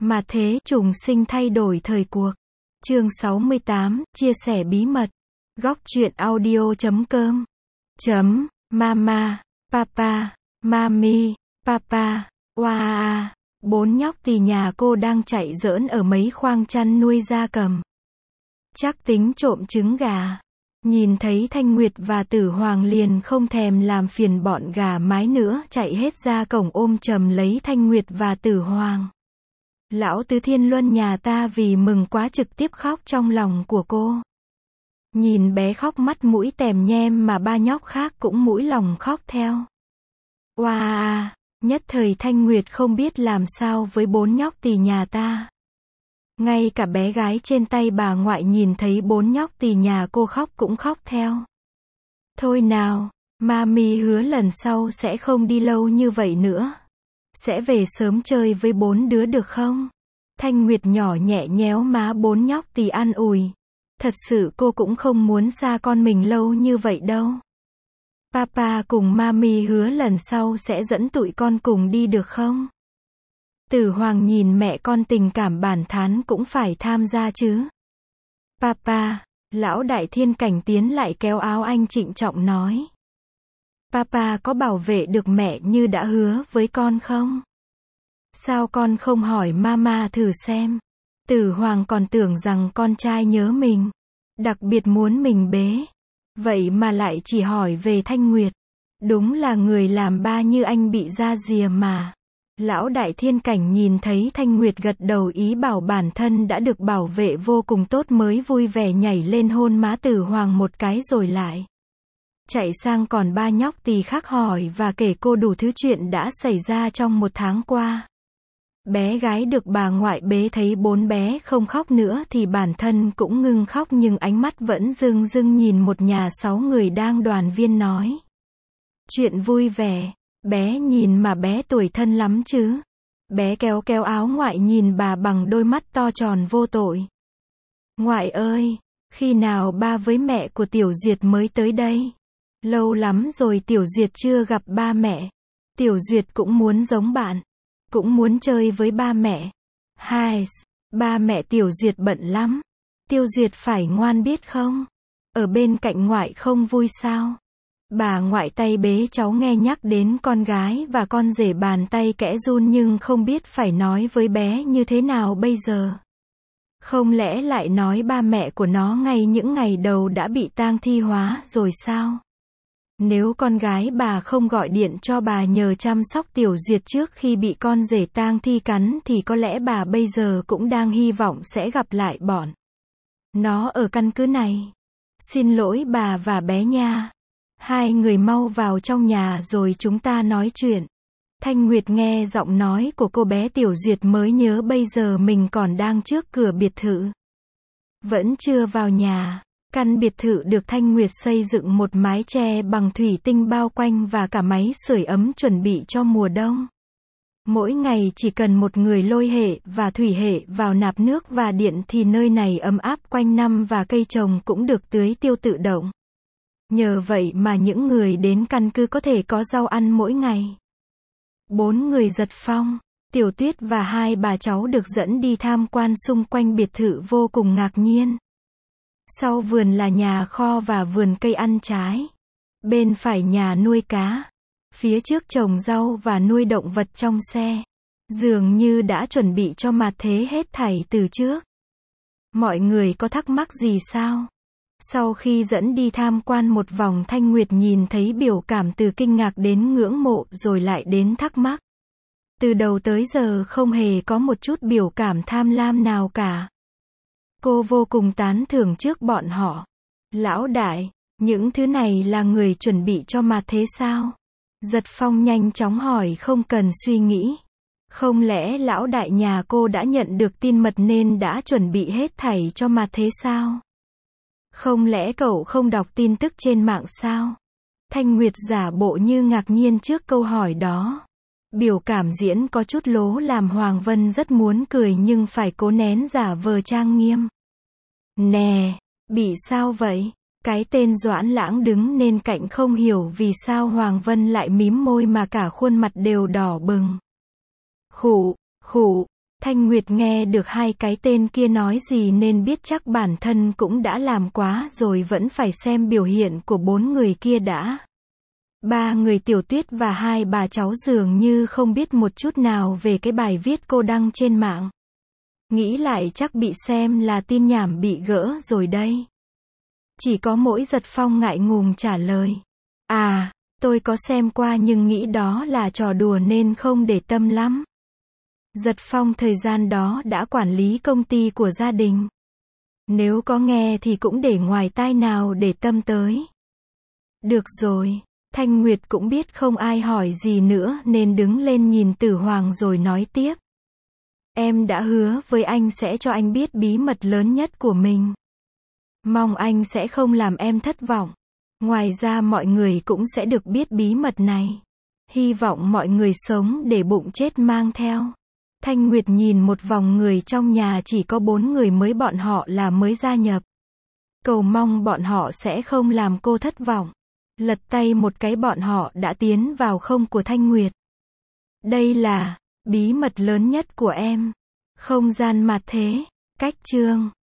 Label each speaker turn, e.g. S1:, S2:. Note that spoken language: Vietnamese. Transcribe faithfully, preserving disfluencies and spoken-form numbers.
S1: Mà thế trùng sinh thay đổi thời cuộc. Chương sáu mươi tám, chia sẻ bí mật. Góc truyện audio chấm com. Chấm, mama, papa, mami, papa, oa. Bốn nhóc tỳ nhà cô đang chạy giỡn ở mấy khoang chăn nuôi gia cầm. Chắc tính trộm trứng gà. Nhìn thấy Thanh Nguyệt và Tử Hoàng liền không thèm làm phiền bọn gà mái nữa, chạy hết ra cổng ôm chầm lấy Thanh Nguyệt và Tử Hoàng. Lão Tứ Thiên Luân nhà ta vì mừng quá trực tiếp khóc trong lòng của cô. Nhìn bé khóc mắt mũi tèm nhem mà ba nhóc khác cũng mũi lòng khóc theo. Oa, nhất thời Thanh Nguyệt không biết làm sao với bốn nhóc tỳ nhà ta. Ngay cả bé gái trên tay bà ngoại nhìn thấy bốn nhóc tỳ nhà cô khóc cũng khóc theo. Thôi nào, mami hứa lần sau sẽ không đi lâu như vậy nữa. Sẽ về sớm chơi với bốn đứa được không? Thanh Nguyệt nhỏ nhẹ nhéo má bốn nhóc tỳ an ủi. Thật sự cô cũng không muốn xa con mình lâu như vậy đâu. Papa cùng mami hứa lần sau sẽ dẫn tụi con cùng đi được không? Tử Hoàng nhìn mẹ con tình cảm bản thán cũng phải tham gia chứ. Papa, lão đại thiên cảnh tiến lại kéo áo anh trịnh trọng nói. Papa có bảo vệ được mẹ như đã hứa với con không? Sao con không hỏi mama thử xem? Tử Hoàng còn tưởng rằng con trai nhớ mình, đặc biệt muốn mình bế. Vậy mà lại chỉ hỏi về Thanh Nguyệt. Đúng là người làm ba như anh bị ra rìa mà. Lão đại thiên cảnh nhìn thấy Thanh Nguyệt gật đầu ý bảo bản thân đã được bảo vệ vô cùng tốt mới vui vẻ nhảy lên hôn má Tử Hoàng một cái rồi lại chạy sang còn ba nhóc tỳ khác hỏi và kể cô đủ thứ chuyện đã xảy ra trong một tháng qua. Bé gái được bà ngoại bế thấy bốn bé không khóc nữa thì bản thân cũng ngưng khóc nhưng ánh mắt vẫn rưng rưng nhìn một nhà sáu người đang đoàn viên nói chuyện vui vẻ. Bé nhìn mà bé tuổi thân lắm chứ. Bé kéo kéo áo ngoại nhìn bà bằng đôi mắt to tròn vô tội. Ngoại ơi, khi nào ba với mẹ của Tiểu Duyệt mới tới đây? Lâu lắm rồi Tiểu Duyệt chưa gặp ba mẹ. Tiểu Duyệt cũng muốn giống bạn. Cũng muốn chơi với ba mẹ. Hai, ba mẹ Tiểu Duyệt bận lắm. Tiểu Duyệt phải ngoan biết không? Ở bên cạnh ngoại không vui sao? Bà ngoại tay bế cháu nghe nhắc đến con gái và con rể bàn tay kẽ run nhưng không biết phải nói với bé như thế nào bây giờ. Không lẽ lại nói ba mẹ của nó ngay những ngày đầu đã bị tang thi hóa rồi sao? Nếu con gái bà không gọi điện cho bà nhờ chăm sóc Tiểu Duyệt trước khi bị con rể tang thi cắn thì có lẽ bà bây giờ cũng đang hy vọng sẽ gặp lại bọn nó ở căn cứ này. Xin lỗi bà và bé nha. Hai người mau vào trong nhà rồi chúng ta nói chuyện. Thanh Nguyệt nghe giọng nói của cô bé Tiểu Duyệt mới nhớ bây giờ mình còn đang trước cửa biệt thự. Vẫn chưa vào nhà. Căn biệt thự được Thanh Nguyệt xây dựng một mái che bằng thủy tinh bao quanh và cả máy sưởi ấm chuẩn bị cho mùa đông. Mỗi ngày chỉ cần một người lôi hệ và thủy hệ vào nạp nước và điện thì nơi này ấm áp quanh năm và cây trồng cũng được tưới tiêu tự động. Nhờ vậy mà những người đến căn cứ có thể có rau ăn mỗi ngày. Bốn người Giật Phong, Tiểu Tuyết và hai bà cháu được dẫn đi tham quan xung quanh biệt thự vô cùng ngạc nhiên. Sau vườn là nhà kho và vườn cây ăn trái. Bên phải nhà nuôi cá. Phía trước trồng rau và nuôi động vật trong xe. Dường như đã chuẩn bị cho mặt thế hết thảy từ trước. Mọi người có thắc mắc gì sao? Sau khi dẫn đi tham quan một vòng Thanh Nguyệt nhìn thấy biểu cảm từ kinh ngạc đến ngưỡng mộ rồi lại đến thắc mắc. Từ đầu tới giờ không hề có một chút biểu cảm tham lam nào cả. Cô vô cùng tán thưởng trước bọn họ. Lão đại, những thứ này là người chuẩn bị cho mặt thế sao? Giật Phong nhanh chóng hỏi không cần suy nghĩ. Không lẽ lão đại nhà cô đã nhận được tin mật nên đã chuẩn bị hết thảy cho mặt thế sao? Không lẽ cậu không đọc tin tức trên mạng sao? Thanh Nguyệt giả bộ như ngạc nhiên trước câu hỏi đó. Biểu cảm diễn có chút lố làm Hoàng Vân rất muốn cười nhưng phải cố nén giả vờ trang nghiêm. Nè, bị sao vậy? Cái tên Doãn Lãng đứng bên cạnh không hiểu vì sao Hoàng Vân lại mím môi mà cả khuôn mặt đều đỏ bừng. Khụ, khụ, Thanh Nguyệt nghe được hai cái tên kia nói gì nên biết chắc bản thân cũng đã làm quá rồi, vẫn phải xem biểu hiện của bốn người kia đã. Ba người Tiểu Tuyết và hai bà cháu dường như không biết một chút nào về cái bài viết cô đăng trên mạng. Nghĩ lại chắc bị xem là tin nhảm bị gỡ rồi đây. Chỉ có mỗi Giật Phong ngại ngùng trả lời. À, tôi có xem qua nhưng nghĩ đó là trò đùa nên không để tâm lắm. Giật Phong thời gian đó đã quản lý công ty của gia đình. Nếu có nghe thì cũng để ngoài tai nào để tâm tới. Được rồi, Thanh Nguyệt cũng biết không ai hỏi gì nữa nên đứng lên nhìn Tử Hoàng rồi nói tiếp. Em đã hứa với anh sẽ cho anh biết bí mật lớn nhất của mình. Mong anh sẽ không làm em thất vọng. Ngoài ra mọi người cũng sẽ được biết bí mật này. Hy vọng mọi người sống để bụng chết mang theo. Thanh Nguyệt nhìn một vòng người trong nhà, chỉ có bốn người mới bọn họ là mới gia nhập. Cầu mong bọn họ sẽ không làm cô thất vọng. Lật tay một cái bọn họ đã tiến vào không của Thanh Nguyệt. Đây là bí mật lớn nhất của em. Không gian mặt thế. Cách chương